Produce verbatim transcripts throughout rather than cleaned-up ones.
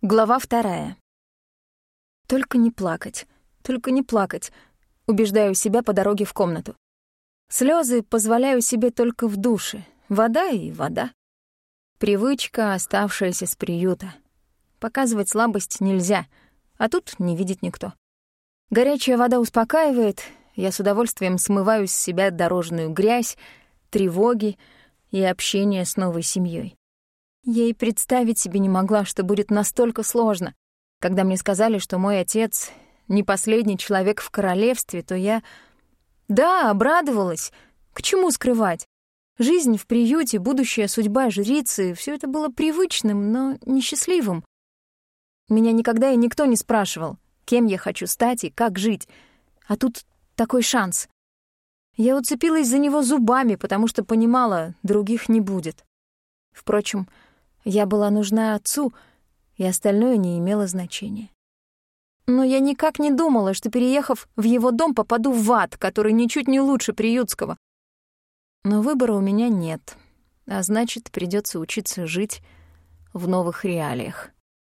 Глава вторая. Только не плакать, только не плакать, убеждаю себя по дороге в комнату. Слезы позволяю себе только в душе. Вода и вода. Привычка, оставшаяся с приюта. Показывать слабость нельзя, а тут не видит никто. Горячая вода успокаивает, я с удовольствием смываю с себя дорожную грязь, тревоги и общение с новой семьей. Я и представить себе не могла, что будет настолько сложно. Когда мне сказали, что мой отец не последний человек в королевстве, то я... Да, обрадовалась. К чему скрывать? Жизнь в приюте, будущая судьба жрицы — всё это было привычным, но несчастливым. Меня никогда и никто не спрашивал, кем я хочу стать и как жить. А тут такой шанс. Я уцепилась за него зубами, потому что понимала, других не будет. Впрочем, я была нужна отцу, и остальное не имело значения. Но я никак не думала, что, переехав в его дом, попаду в ад, который ничуть не лучше приютского. Но выбора у меня нет, а значит, придётся учиться жить в новых реалиях.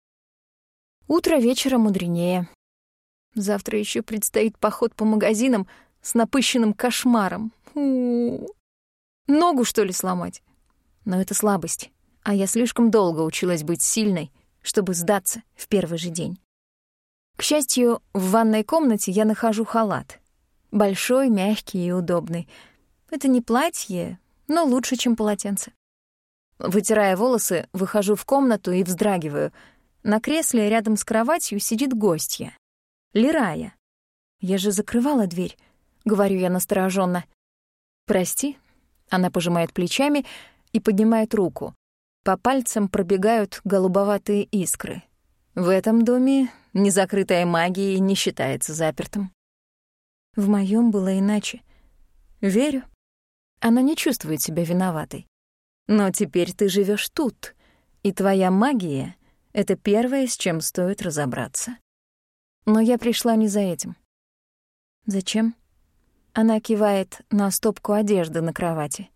Утро вечера мудренее. Завтра ещё предстоит поход по магазинам с напыщенным кошмаром. У-у-у. Ногу, что ли, сломать? Но это слабость. А я слишком долго училась быть сильной, чтобы сдаться в первый же день. К счастью, в ванной комнате я нахожу халат. Большой, мягкий и удобный. Это не платье, но лучше, чем полотенце. Вытирая волосы, выхожу в комнату и вздрагиваю. На кресле рядом с кроватью сидит гостья. Лирая. Я же закрывала дверь, говорю я настороженно. «Прости», — она пожимает плечами и поднимает руку. По пальцам пробегают голубоватые искры. В этом доме незакрытая магия не считается запертым. В моем было иначе. Верю. Она не чувствует себя виноватой. Но теперь ты живешь тут, и твоя магия — это первое, с чем стоит разобраться. Но я пришла не за этим. Зачем? Она кивает на стопку одежды на кровати.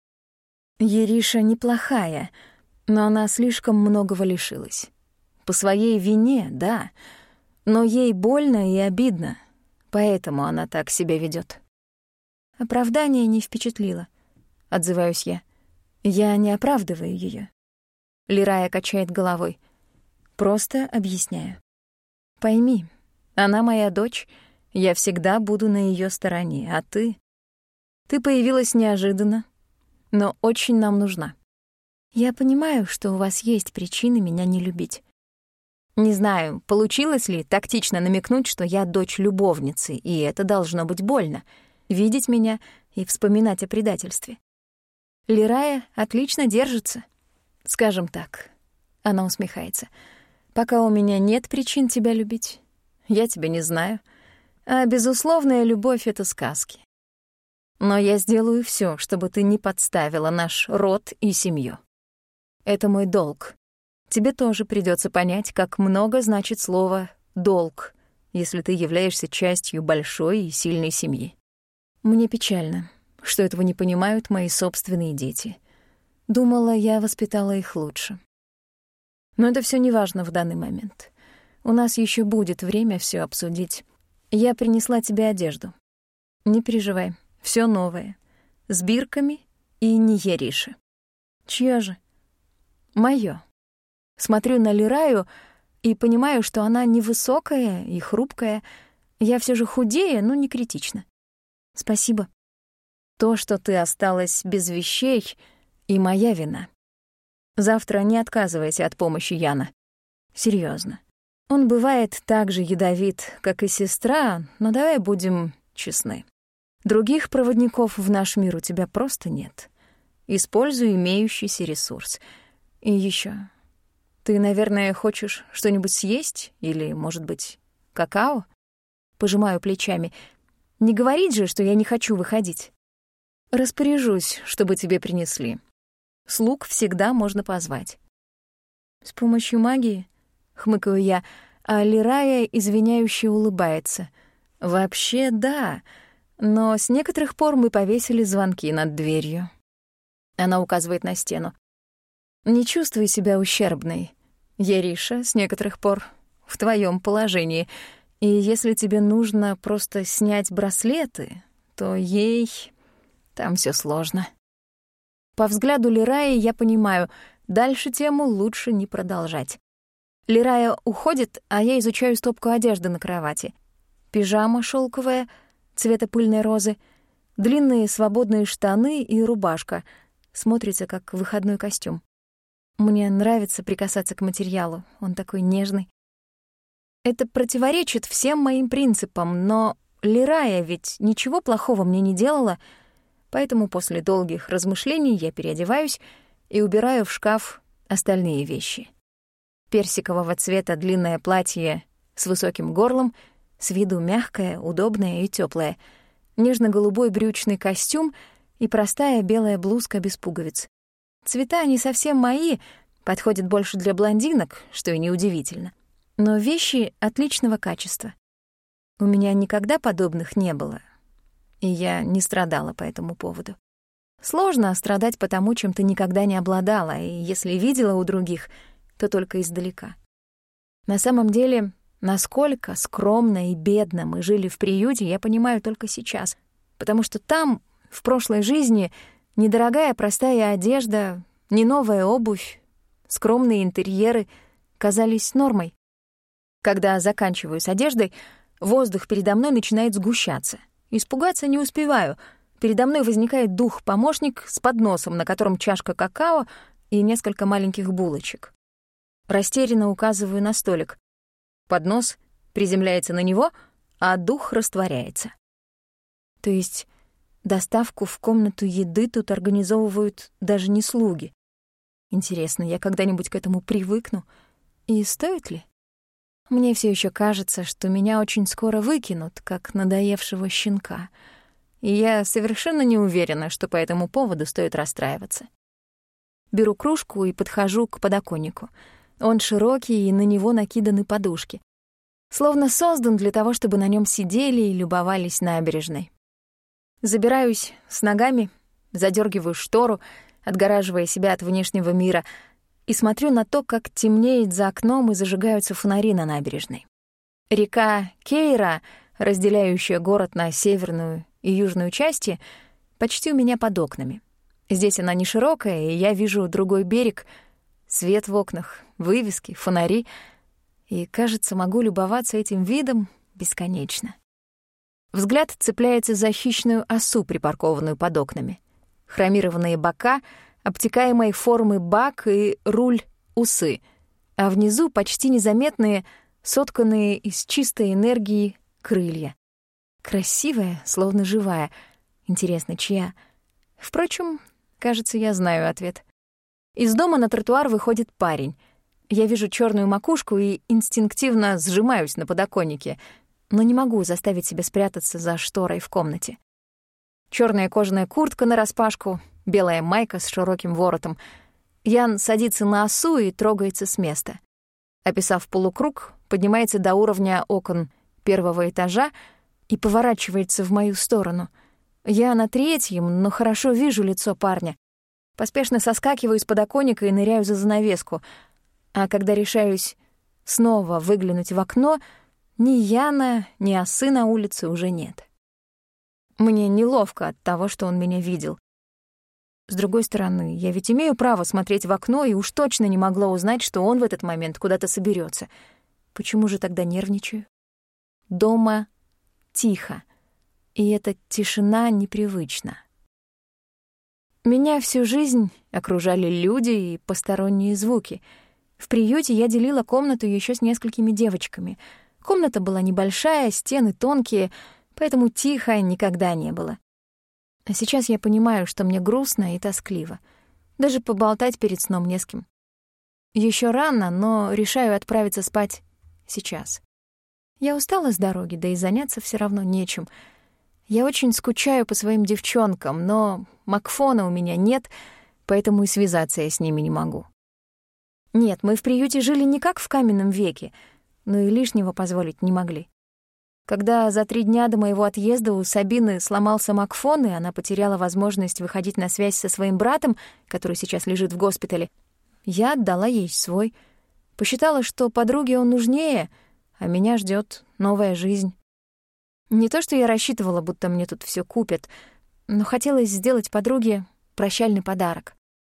Ериша неплохая, но она слишком многого лишилась. По своей вине, да, но ей больно и обидно, поэтому она так себя ведёт. Оправдание не впечатлило, отзываюсь я. Я не оправдываю её. Лирая качает головой. Просто объясняю. Пойми, она моя дочь, я всегда буду на её стороне, а ты... Ты появилась неожиданно, но очень нам нужна. Я понимаю, что у вас есть причины меня не любить. Не знаю, получилось ли тактично намекнуть, что я дочь любовницы, и это должно быть больно — видеть меня и вспоминать о предательстве. Лирая отлично держится. Скажем так, она усмехается. Пока у меня нет причин тебя любить, я тебя не знаю, а безусловная любовь — это сказки. Но я сделаю всё, чтобы ты не подставила наш род и семью. Это мой долг. Тебе тоже придётся понять, как много значит слово «долг», если ты являешься частью большой и сильной семьи. Мне печально, что этого не понимают мои собственные дети. Думала, я воспитала их лучше. Но это всё неважно в данный момент. У нас ещё будет время всё обсудить. Я принесла тебе одежду. Не переживай, всё новое. С бирками и не Ериши. Чья же? Моё. Смотрю на Лираю и понимаю, что она невысокая и хрупкая. Я всё же худее, но не критично. Спасибо. То, что ты осталась без вещей, и моя вина. Завтра не отказывайся от помощи Яна. Серьёзно. Он бывает так же ядовит, как и сестра, но давай будем честны. Других проводников в наш мир у тебя просто нет. Используй имеющийся ресурс. И ещё. Ты, наверное, хочешь что-нибудь съесть? Или, может быть, какао? Пожимаю плечами. Не говорить же, что я не хочу выходить. Распоряжусь, чтобы тебе принесли. Слуг всегда можно позвать. С помощью магии? Хмыкаю я, а Лирая извиняюще улыбается. Вообще, да, но с некоторых пор мы повесили звонки над дверью. Она указывает на стену. Не чувствуй себя ущербной. Ериша с некоторых пор в твоем положении, и если тебе нужно просто снять браслеты, то ей там все сложно. По взгляду Лираи я понимаю, дальше тему лучше не продолжать. Лирая уходит, а я изучаю стопку одежды на кровати. Пижама шелковая, цвета пыльной розы, длинные свободные штаны и рубашка. Смотрится как выходной костюм. Мне нравится прикасаться к материалу, он такой нежный. Это противоречит всем моим принципам, но Лирая ведь ничего плохого мне не делала, поэтому после долгих размышлений я переодеваюсь и убираю в шкаф остальные вещи. Персикового цвета длинное платье с высоким горлом, с виду мягкое, удобное и тёплое, нежно-голубой брючный костюм и простая белая блузка без пуговиц. Цвета не совсем мои, подходят больше для блондинок, что и неудивительно. Но вещи отличного качества. У меня никогда подобных не было, и я не страдала по этому поводу. Сложно страдать по тому, чем ты никогда не обладала, и если видела у других, то только издалека. На самом деле, насколько скромно и бедно мы жили в приюте, я понимаю только сейчас, потому что там, в прошлой жизни, недорогая простая одежда, не новая обувь, скромные интерьеры казались нормой. Когда заканчиваю с одеждой, воздух передо мной начинает сгущаться. Испугаться не успеваю. Передо мной возникает дух-помощник с подносом, на котором чашка какао и несколько маленьких булочек. Растерянно указываю на столик. Поднос приземляется на него, а дух растворяется. То есть доставку в комнату еды тут организовывают даже не слуги. Интересно, я когда-нибудь к этому привыкну? И стоит ли? Мне все еще кажется, что меня очень скоро выкинут, как надоевшего щенка. И я совершенно не уверена, что по этому поводу стоит расстраиваться. Беру кружку и подхожу к подоконнику. Он широкий, и на него накиданы подушки. Словно создан для того, чтобы на нем сидели и любовались набережной. Забираюсь с ногами, задергиваю штору, отгораживая себя от внешнего мира, и смотрю на то, как темнеет за окном и зажигаются фонари на набережной. Река Кейра, разделяющая город на северную и южную части, почти у меня под окнами. Здесь она не широкая, и я вижу другой берег, свет в окнах, вывески, фонари, и, кажется, могу любоваться этим видом бесконечно. Взгляд цепляется за хищную осу, припаркованную под окнами. Хромированные бока, обтекаемой формы бак и руль усы, а внизу почти незаметные, сотканные из чистой энергии крылья. Красивая, словно живая. Интересно, чья? Впрочем, кажется, я знаю ответ. Из дома на тротуар выходит парень. Я вижу черную макушку и инстинктивно сжимаюсь на подоконнике, но не могу заставить себя спрятаться за шторой в комнате. Черная кожаная куртка нараспашку, белая майка с широким воротом. Ян садится на осу и трогается с места. Описав полукруг, поднимается до уровня окон первого этажа и поворачивается в мою сторону. Я на третьем, но хорошо вижу лицо парня. Поспешно соскакиваю с подоконника и ныряю за занавеску. А когда решаюсь снова выглянуть в окно, ни Яна, ни осы на улице уже нет. Мне неловко от того, что он меня видел. С другой стороны, я ведь имею право смотреть в окно и уж точно не могла узнать, что он в этот момент куда-то соберется. Почему же тогда нервничаю? Дома тихо, и эта тишина непривычна. Меня всю жизнь окружали люди и посторонние звуки. В приюте я делила комнату еще с несколькими девочками. Комната была небольшая, стены тонкие, поэтому тихо никогда не было. А сейчас я понимаю, что мне грустно и тоскливо. Даже поболтать перед сном не с кем. Еще рано, но решаю отправиться спать сейчас. Я устала с дороги, да и заняться все равно нечем. Я очень скучаю по своим девчонкам, но Макфона у меня нет, поэтому и связаться я с ними не могу. Нет, мы в приюте жили не как в каменном веке, но и лишнего позволить не могли. Когда за три дня до моего отъезда у Сабины сломался Макфон, и она потеряла возможность выходить на связь со своим братом, который сейчас лежит в госпитале, я отдала ей свой. Посчитала, что подруге он нужнее, а меня ждет новая жизнь. Не то, что я рассчитывала, будто мне тут все купят, но хотелось сделать подруге прощальный подарок.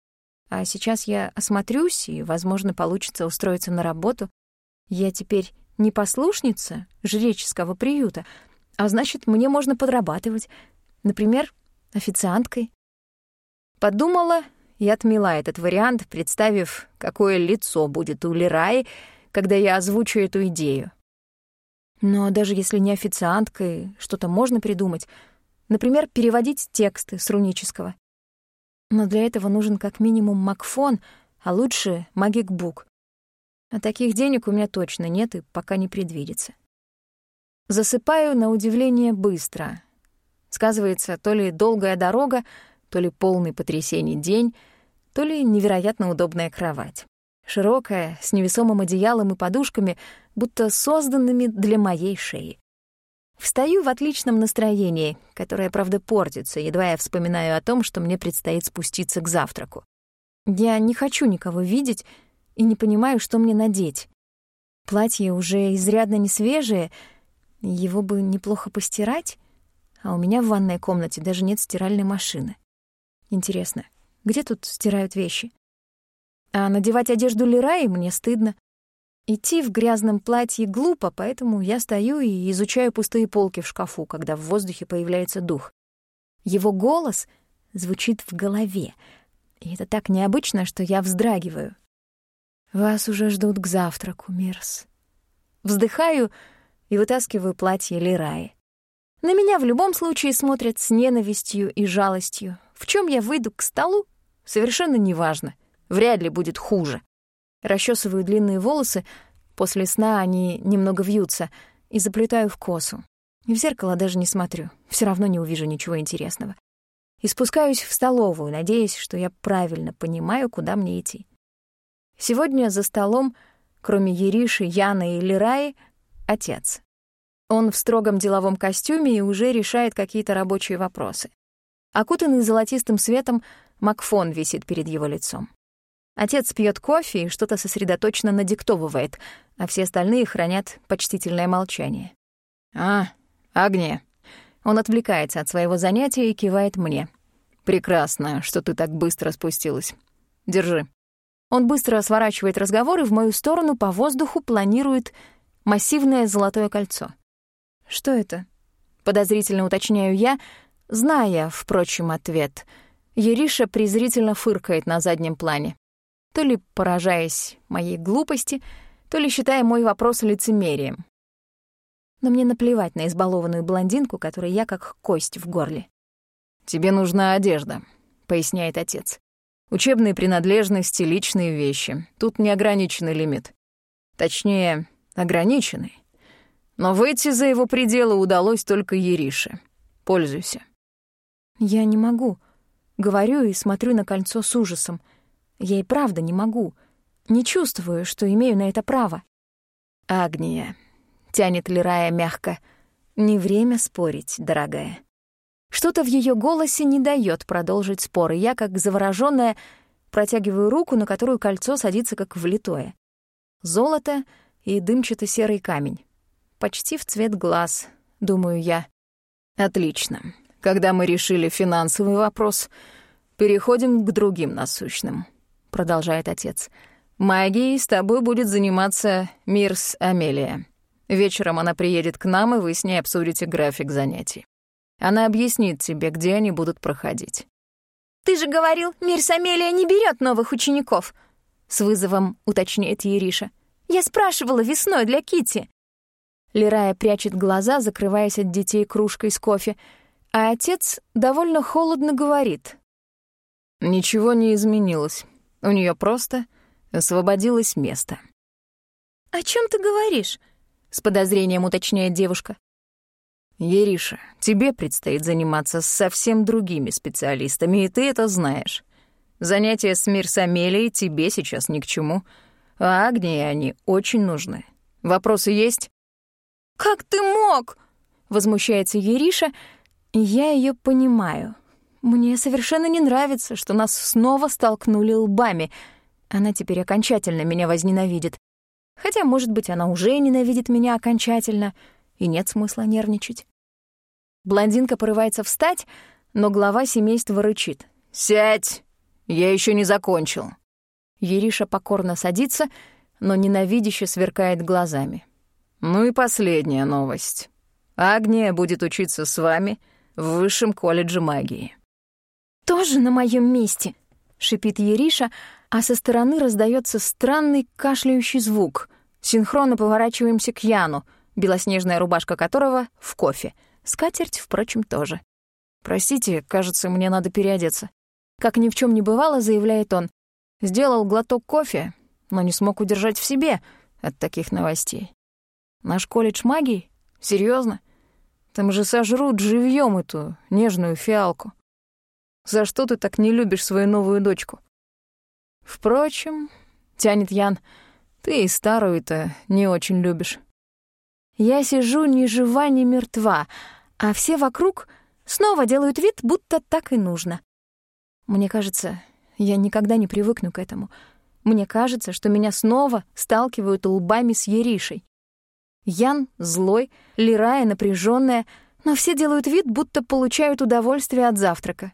А сейчас я осмотрюсь, и, возможно, получится устроиться на работу. Я теперь не послушница жреческого приюта, а значит, мне можно подрабатывать, например, официанткой. Подумала и отмела этот вариант, представив, какое лицо будет у Лираи, когда я озвучу эту идею. Но даже если не официанткой, что-то можно придумать. Например, переводить тексты с рунического. Но для этого нужен как минимум Макфон, а лучше Магикбук. А таких денег у меня точно нет и пока не предвидится. Засыпаю, на удивление, быстро. Сказывается то ли долгая дорога, то ли полный потрясений день, то ли невероятно удобная кровать. Широкая, с невесомым одеялом и подушками, будто созданными для моей шеи. Встаю в отличном настроении, которое, правда, портится, едва я вспоминаю о том, что мне предстоит спуститься к завтраку. Я не хочу никого видеть и не понимаю, что мне надеть. Платье уже изрядно несвежее, его бы неплохо постирать, а у меня в ванной комнате даже нет стиральной машины. Интересно, где тут стирают вещи? А надевать одежду Лираи мне стыдно. Идти в грязном платье глупо, поэтому я стою и изучаю пустые полки в шкафу, когда в воздухе появляется дух. Его голос звучит в голове, и это так необычно, что я вздрагиваю. «Вас уже ждут к завтраку, Мирс». Вздыхаю и вытаскиваю платье Лираи. На меня в любом случае смотрят с ненавистью и жалостью. В чем я выйду к столу, совершенно неважно. Вряд ли будет хуже. Расчесываю длинные волосы, после сна они немного вьются, и заплетаю в косу. В зеркало даже не смотрю, все равно не увижу ничего интересного. И спускаюсь в столовую, надеясь, что я правильно понимаю, куда мне идти. Сегодня за столом, кроме Ериши, Яны и Лираи, отец. Он в строгом деловом костюме и уже решает какие-то рабочие вопросы. Окутанный золотистым светом, Макфон висит перед его лицом. Отец пьет кофе и что-то сосредоточенно надиктовывает, а все остальные хранят почтительное молчание. «А, Агния». Он отвлекается от своего занятия и кивает мне. «Прекрасно, что ты так быстро спустилась. Держи». Он быстро сворачивает разговор и в мою сторону по воздуху планирует массивное золотое кольцо. «Что это?» — подозрительно уточняю я, зная, впрочем, ответ. Ериша презрительно фыркает на заднем плане. То ли поражаясь моей глупости, то ли считая мой вопрос лицемерием. Но мне наплевать на избалованную блондинку, которой я как кость в горле. «Тебе нужна одежда», — поясняет отец. «Учебные принадлежности, личные вещи. Тут неограниченный лимит. Точнее, ограниченный. Но выйти за его пределы удалось только Ерише. Пользуйся». «Я не могу», — говорю и смотрю на кольцо с ужасом. Я и правда не могу. Не чувствую, что имею на это право. «Агния», — тянет Лирая мягко, — «не время спорить, дорогая». Что-то в ее голосе не дает продолжить спор, и я, как заворожённая, протягиваю руку, на которую кольцо садится как влитое. Золото и дымчато-серый камень. Почти в цвет глаз, думаю я. «Отлично. Когда мы решили финансовый вопрос, переходим к другим насущным», — продолжает отец. «Магией с тобой будет заниматься Мирс Амелия. Вечером она приедет к нам, и вы с ней обсудите график занятий. Она объяснит тебе, где они будут проходить». «Ты же говорил, Мирс Амелия не берет новых учеников», — с вызовом уточняет Ериша. «Я спрашивала весной для Кити». Лирая прячет глаза, закрываясь от детей кружкой с кофе, а отец довольно холодно говорит. «Ничего не изменилось. У нее просто освободилось место». «О чем ты говоришь?» — с подозрением уточняет девушка. «Ериша, тебе предстоит заниматься с совсем другими специалистами, и ты это знаешь. Занятия с Мирс Амелией тебе сейчас ни к чему, а Агнии они очень нужны. Вопросы есть?» «Как ты мог?» — возмущается Ериша, и я ее понимаю. Мне совершенно не нравится, что нас снова столкнули лбами. Она теперь окончательно меня возненавидит. Хотя, может быть, она уже ненавидит меня окончательно, и нет смысла нервничать. Блондинка порывается встать, но глава семейства рычит. «Сядь! Я еще не закончил!» Ериша покорно садится, но ненавидяще сверкает глазами. «Ну и последняя новость. Агния будет учиться с вами в высшем колледже магии». «Тоже на моем месте!» — шипит Ериша, а со стороны раздается странный кашляющий звук. Синхронно поворачиваемся к Яну, белоснежная рубашка которого в кофе. Скатерть, впрочем, тоже. «Простите, кажется, мне надо переодеться». Как ни в чем не бывало, заявляет он. Сделал глоток кофе, но не смог удержать в себе от таких новостей. «Наш колледж магии? Серьезно? Там же сожрут живьем эту нежную фиалку. За что ты так не любишь свою новую дочку?» «Впрочем, — тянет Ян, — ты и старую-то не очень любишь». Я сижу ни жива, ни мертва, а все вокруг снова делают вид, будто так и нужно. Мне кажется, я никогда не привыкну к этому. Мне кажется, что меня снова сталкивают лбами с Еришей. Ян злой, Лирая напряженная, но все делают вид, будто получают удовольствие от завтрака.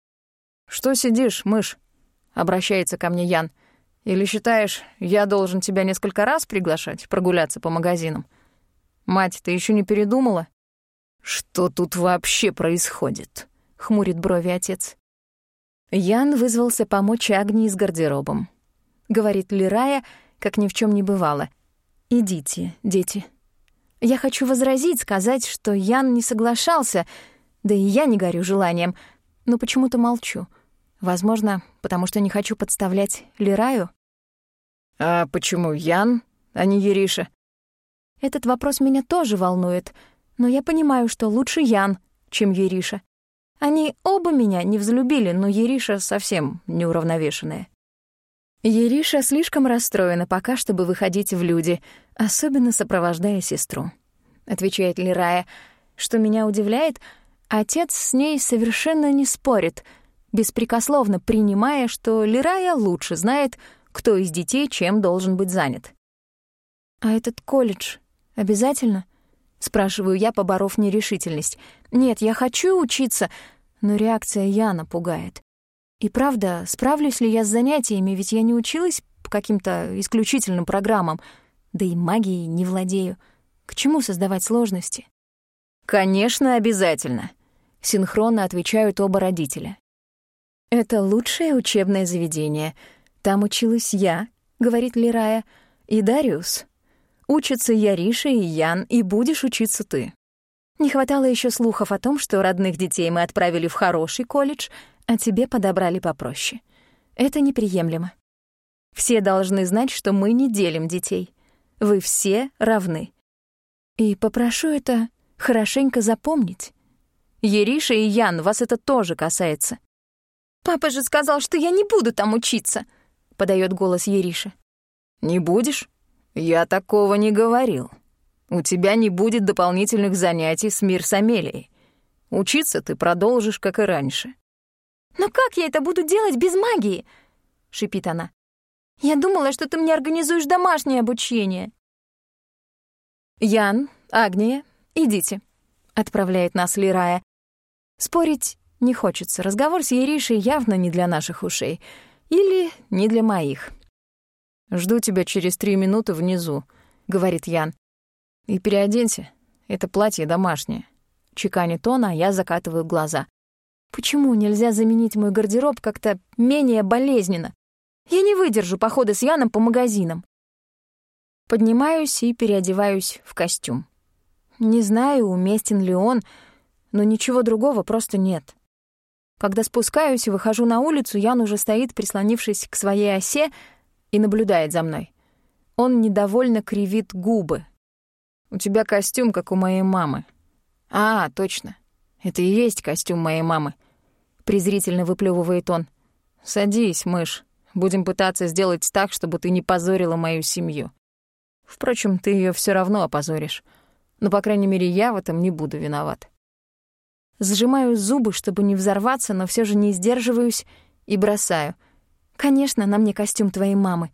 «Что сидишь, мышь?» — обращается ко мне Ян. «Или считаешь, я должен тебя несколько раз приглашать прогуляться по магазинам? Мать, ты еще не передумала?» «Что тут вообще происходит?» — хмурит брови отец. Ян вызвался помочь Агнии с гардеробом. Говорит Лирая, как ни в чем не бывало. «Идите, дети». Я хочу возразить, сказать, что Ян не соглашался, да и я не горю желанием, но почему-то молчу. Возможно, потому что не хочу подставлять Лираю. «А почему Ян, а не Ериша?» Этот вопрос меня тоже волнует, но я понимаю, что лучше Ян, чем Ериша. Они оба меня не взлюбили, но Ериша совсем неуравновешенная. Ериша слишком расстроена пока, чтобы выходить в люди, особенно сопровождая сестру. Отвечает Лирая. Что меня удивляет, отец с ней совершенно не спорит, беспрекословно принимая, что Лирая лучше знает, кто из детей чем должен быть занят. «А этот колледж обязательно?» — спрашиваю я, поборов нерешительность. «Нет, я хочу учиться, но реакция Яна пугает. И правда, справлюсь ли я с занятиями, ведь я не училась по каким-то исключительным программам, да и магией не владею. К чему создавать сложности?» «Конечно, обязательно», — синхронно отвечают оба родителя. «Это лучшее учебное заведение. Там училась я», — говорит Лирая, — «и Дариус. Учатся Яриша и Ян, и будешь учиться ты». Не хватало еще слухов о том, что родных детей мы отправили в хороший колледж, а тебе подобрали попроще. Это неприемлемо. Все должны знать, что мы не делим детей. Вы все равны. И попрошу это хорошенько запомнить. Ериша и Ян, вас это тоже касается. «Папа же сказал, что я не буду там учиться», — подает голос Ериша. «Не будешь? Я такого не говорил. У тебя не будет дополнительных занятий с Мир с Амелией. Учиться ты продолжишь, как и раньше». «Но как я это буду делать без магии?» — шипит она. «Я думала, что ты мне организуешь домашнее обучение». «Ян, Агния, идите», — отправляет нас Лирая. Спорить не хочется. Разговор с Еришей явно не для наших ушей. Или не для моих. «Жду тебя через три минуты внизу», — говорит Ян. «И переоденься. Это платье домашнее». Чеканит он, а я закатываю глаза. Почему нельзя заменить мой гардероб как-то менее болезненно? Я не выдержу похода с Яном по магазинам. Поднимаюсь и переодеваюсь в костюм. Не знаю, уместен ли он, но ничего другого просто нет. Когда спускаюсь и выхожу на улицу, Ян уже стоит, прислонившись к своей осе, и наблюдает за мной. Он недовольно кривит губы. «У тебя костюм, как у моей мамы». «А, точно. Это и есть костюм моей мамы», — презрительно выплёвывает он. «Садись, мышь. Будем пытаться сделать так, чтобы ты не позорила мою семью. Впрочем, ты её всё равно опозоришь. Но, по крайней мере, я в этом не буду виноват». Сжимаю зубы, чтобы не взорваться, но всё же не сдерживаюсь и бросаю. «Конечно, на мне костюм твоей мамы.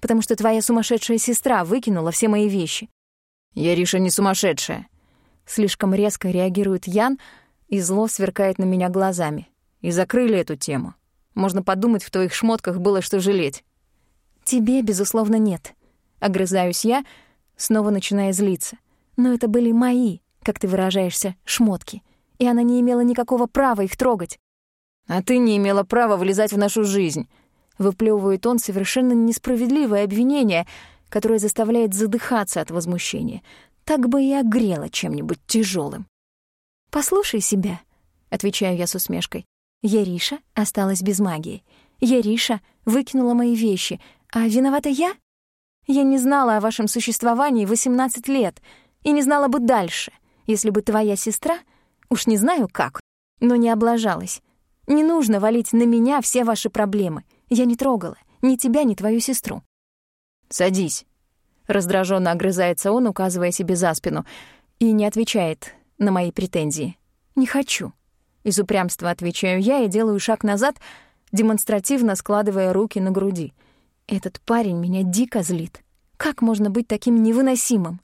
потому что твоя сумасшедшая сестра выкинула все мои вещи». «Яриша не сумасшедшая». Слишком резко реагирует Ян и зло сверкает на меня глазами. «И закрыли эту тему. Можно подумать, в твоих шмотках было что жалеть». «Тебе, безусловно, нет». Огрызаюсь я, снова начиная злиться. «Но это были мои, как ты выражаешься, шмотки, и она не имела никакого права их трогать». «А ты не имела права влезать в нашу жизнь», — выплёвывает он совершенно несправедливое обвинение, которое заставляет задыхаться от возмущения. Так бы и огрело чем-нибудь тяжелым. «Послушай себя», — отвечаю я с усмешкой. «Яриша осталась без магии. Яриша выкинула мои вещи. А виновата я? Я не знала о вашем существовании восемнадцать лет и не знала бы дальше, если бы твоя сестра, уж не знаю как, но не облажалась. Не нужно валить на меня все ваши проблемы. Я не трогала ни тебя, ни твою сестру». «Садись», — раздраженно огрызается он, указывая себе за спину, и не отвечает на мои претензии. «Не хочу». Из упрямства отвечаю я и делаю шаг назад, демонстративно складывая руки на груди. Этот парень меня дико злит. Как можно быть таким невыносимым?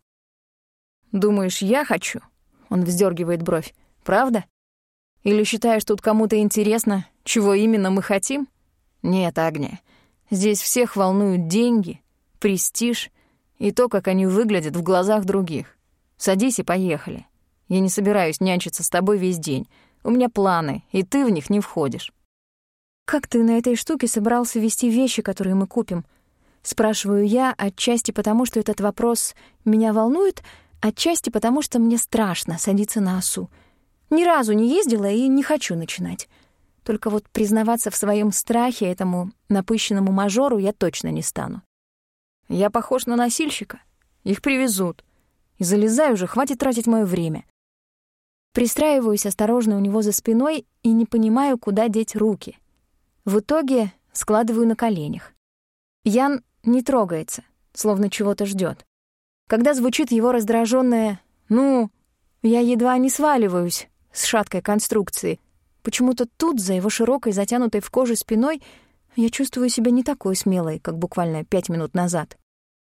«Думаешь, я хочу?» — он вздергивает бровь. «Правда? Или считаешь, тут кому-то интересно, чего именно мы хотим? Нет, Агния, здесь всех волнуют деньги, престиж и то, как они выглядят в глазах других. Садись и поехали. Я не собираюсь нянчиться с тобой весь день. У меня планы, и ты в них не входишь». «Как ты на этой штуке собрался везти вещи, которые мы купим?» Спрашиваю я, отчасти потому, что этот вопрос меня волнует, отчасти потому, что мне страшно садиться на осу. Ни разу не ездила и не хочу начинать. Только вот признаваться в своем страхе этому напыщенному мажору я точно не стану. «Я похож на носильщика. Их привезут. И залезай уже, хватит тратить моё время». Пристраиваюсь осторожно у него за спиной и не понимаю, куда деть руки. В итоге складываю на коленях. Ян не трогается, словно чего-то ждёт. Когда звучит его раздражённое «ну», я едва не сваливаюсь с шаткой конструкции. Почему-то тут, за его широкой, затянутой в кожу спиной, я чувствую себя не такой смелой, как буквально пять минут назад.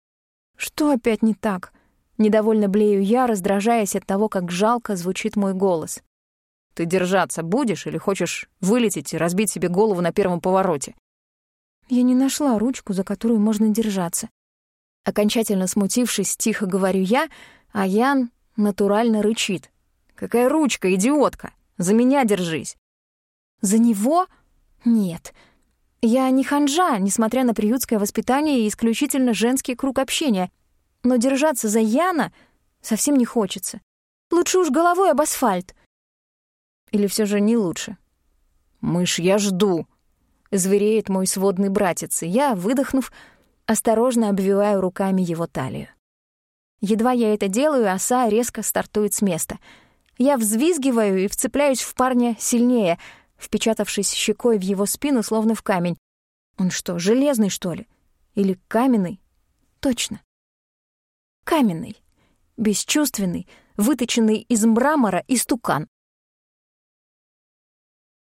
Что опять не так? Недовольно блею я, раздражаясь от того, как жалко звучит мой голос. «Ты держаться будешь или хочешь вылететь и разбить себе голову на первом повороте?» Я не нашла ручку, за которую можно держаться. Окончательно смутившись, тихо говорю я, а Ян натурально рычит. «Какая ручка, идиотка? За меня держись!» «За него? Нет. Я не ханжа, несмотря на приютское воспитание и исключительно женский круг общения. Но держаться за Яна совсем не хочется. Лучше уж головой об асфальт». Или все же не лучше? «Мышь, я жду!» — звереет мой сводный братец, и я, выдохнув, осторожно обвиваю руками его талию. Едва я это делаю, оса резко стартует с места. Я взвизгиваю и вцепляюсь в парня сильнее, впечатавшись щекой в его спину, словно в камень. Он что, железный, что ли? Или каменный? Точно. Каменный, бесчувственный, выточенный из мрамора истукан.